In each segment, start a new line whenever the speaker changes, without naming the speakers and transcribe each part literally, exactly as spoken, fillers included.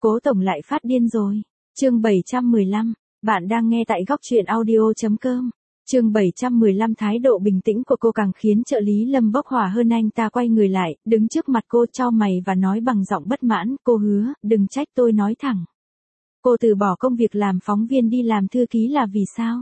Cố tổng lại phát điên rồi. Chương bảy trăm mười lăm, bạn đang nghe tại góc truyện audio chấm com. Chương bảy trăm mười lăm thái độ bình tĩnh của cô càng khiến trợ lý Lâm bốc hỏa hơn. Anh ta quay người lại, đứng trước mặt cô chau mày và nói bằng giọng bất mãn, cô hứa, đừng trách tôi nói thẳng. Cô từ bỏ công việc làm phóng viên đi làm thư ký là vì sao?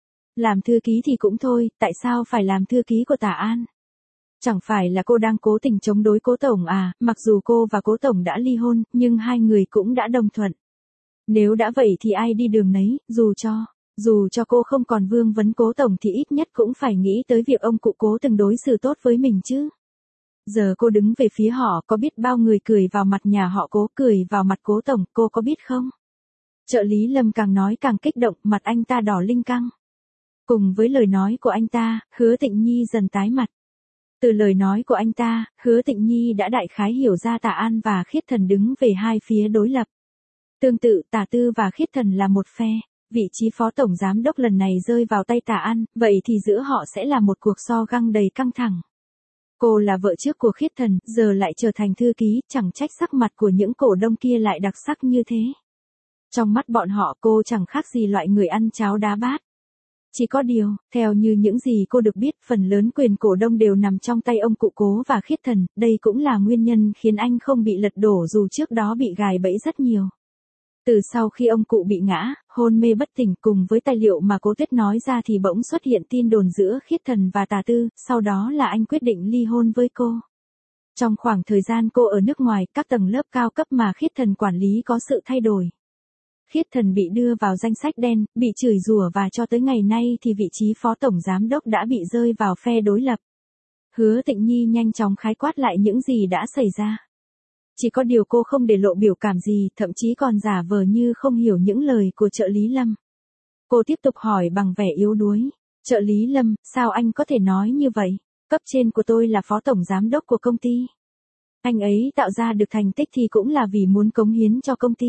Làm thư ký thì cũng thôi, tại sao phải làm thư ký của Tả An? Chẳng phải là cô đang cố tình chống đối Cố tổng à? Mặc dù cô và Cố tổng đã ly hôn, nhưng hai người cũng đã đồng thuận. Nếu đã vậy thì ai đi đường nấy, dù cho, dù cho cô không còn vương vấn Cố tổng thì ít nhất cũng phải nghĩ tới việc ông cụ Cố từng đối xử tốt với mình chứ. Giờ cô đứng về phía họ, có biết bao người cười vào mặt nhà họ Cố, cười vào mặt Cố tổng, cô có biết không? Trợ lý Lâm càng nói càng kích động, mặt anh ta đỏ linh căng. Cùng với lời nói của anh ta, Hứa Tịnh Nhi dần tái mặt. Từ lời nói của anh ta, Hứa Tịnh Nhi đã đại khái hiểu ra Tả An và Khiết Thần đứng về hai phía đối lập. Tương tự, Tả Tư và Khiết Thần là một phe. Vị trí phó tổng giám đốc lần này rơi vào tay Tả An, vậy thì giữa họ sẽ là một cuộc so găng đầy căng thẳng. Cô là vợ trước của Khiết Thần, giờ lại trở thành thư ký, chẳng trách sắc mặt của những cổ đông kia lại đặc sắc như thế. Trong mắt bọn họ cô chẳng khác gì loại người ăn cháo đá bát. Chỉ có điều, theo như những gì cô được biết, phần lớn quyền cổ đông đều nằm trong tay ông cụ Cố và Khiết Thần, đây cũng là nguyên nhân khiến anh không bị lật đổ dù trước đó bị gài bẫy rất nhiều. Từ sau khi ông cụ bị ngã, hôn mê bất tỉnh cùng với tài liệu mà Cố Tuyết nói ra thì bỗng xuất hiện tin đồn giữa Khiết Thần và Tả Tư, sau đó là anh quyết định ly hôn với cô. Trong khoảng thời gian cô ở nước ngoài, các tầng lớp cao cấp mà Khiết Thần quản lý có sự thay đổi. Khiết Thần bị đưa vào danh sách đen, bị chửi rủa và cho tới ngày nay thì vị trí phó tổng giám đốc đã bị rơi vào phe đối lập. Hứa Tịnh Nhi nhanh chóng khái quát lại những gì đã xảy ra. Chỉ có điều cô không để lộ biểu cảm gì, thậm chí còn giả vờ như không hiểu những lời của trợ lý Lâm. Cô tiếp tục hỏi bằng vẻ yếu đuối. Trợ lý Lâm, sao anh có thể nói như vậy? Cấp trên của tôi là phó tổng giám đốc của công ty. Anh ấy tạo ra được thành tích thì cũng là vì muốn cống hiến cho công ty.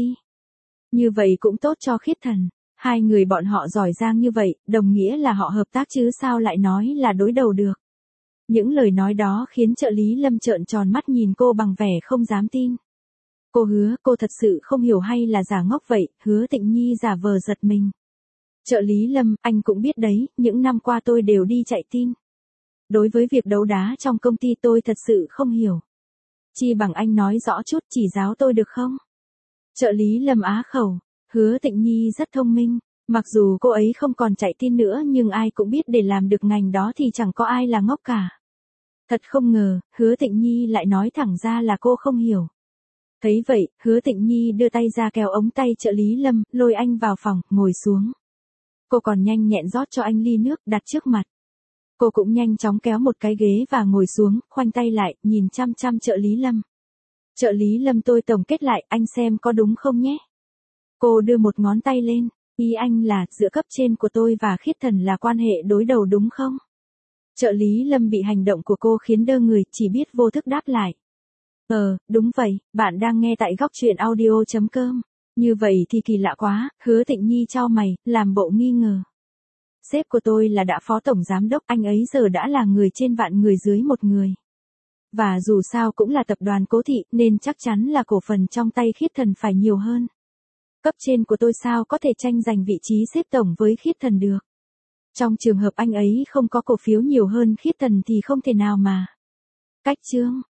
Như vậy cũng tốt cho Khiết Thần. Hai người bọn họ giỏi giang như vậy, đồng nghĩa là họ hợp tác chứ sao lại nói là đối đầu được. Những lời nói đó khiến trợ lý Lâm trợn tròn mắt nhìn cô bằng vẻ không dám tin. Cô hứa, cô thật sự không hiểu hay là giả ngốc vậy? Hứa Tịnh Nhi giả vờ giật mình. Trợ lý Lâm, anh cũng biết đấy, những năm qua tôi đều đi chạy tin. Đối với việc đấu đá trong công ty tôi thật sự không hiểu. Chi bằng anh nói rõ chút, chỉ giáo tôi được không? Trợ lý Lâm á khẩu, Hứa Tịnh Nhi rất thông minh, mặc dù cô ấy không còn chạy tin nữa nhưng ai cũng biết để làm được ngành đó thì chẳng có ai là ngốc cả. Thật không ngờ, Hứa Tịnh Nhi lại nói thẳng ra là cô không hiểu. Thấy vậy, Hứa Tịnh Nhi đưa tay ra kéo ống tay trợ lý Lâm, lôi anh vào phòng, ngồi xuống. Cô còn nhanh nhẹn rót cho anh ly nước đặt trước mặt. Cô cũng nhanh chóng kéo một cái ghế và ngồi xuống, khoanh tay lại, nhìn chăm chăm trợ lý Lâm. Trợ lý Lâm, tôi tổng kết lại, anh xem có đúng không nhé? Cô đưa một ngón tay lên, ý anh là giữa cấp trên của tôi và Khiết Thần là quan hệ đối đầu đúng không? Trợ lý Lâm bị hành động của cô khiến đơ người, chỉ biết vô thức đáp lại. Ờ, đúng vậy, bạn đang nghe tại góc truyện audio chấm com. Như vậy thì kỳ lạ quá, Hứa Tịnh Nhi chau mày, làm bộ nghi ngờ. Sếp của tôi là đã phó tổng giám đốc, anh ấy giờ đã là người trên vạn người dưới một người. Và dù sao cũng là tập đoàn Cố Thị nên chắc chắn là cổ phần trong tay Khiết Thần phải nhiều hơn. Cấp trên của tôi sao có thể tranh giành vị trí xếp tổng với Khiết Thần được. Trong trường hợp anh ấy không có cổ phiếu nhiều hơn Khiết Thần thì không thể nào mà. Cách chương.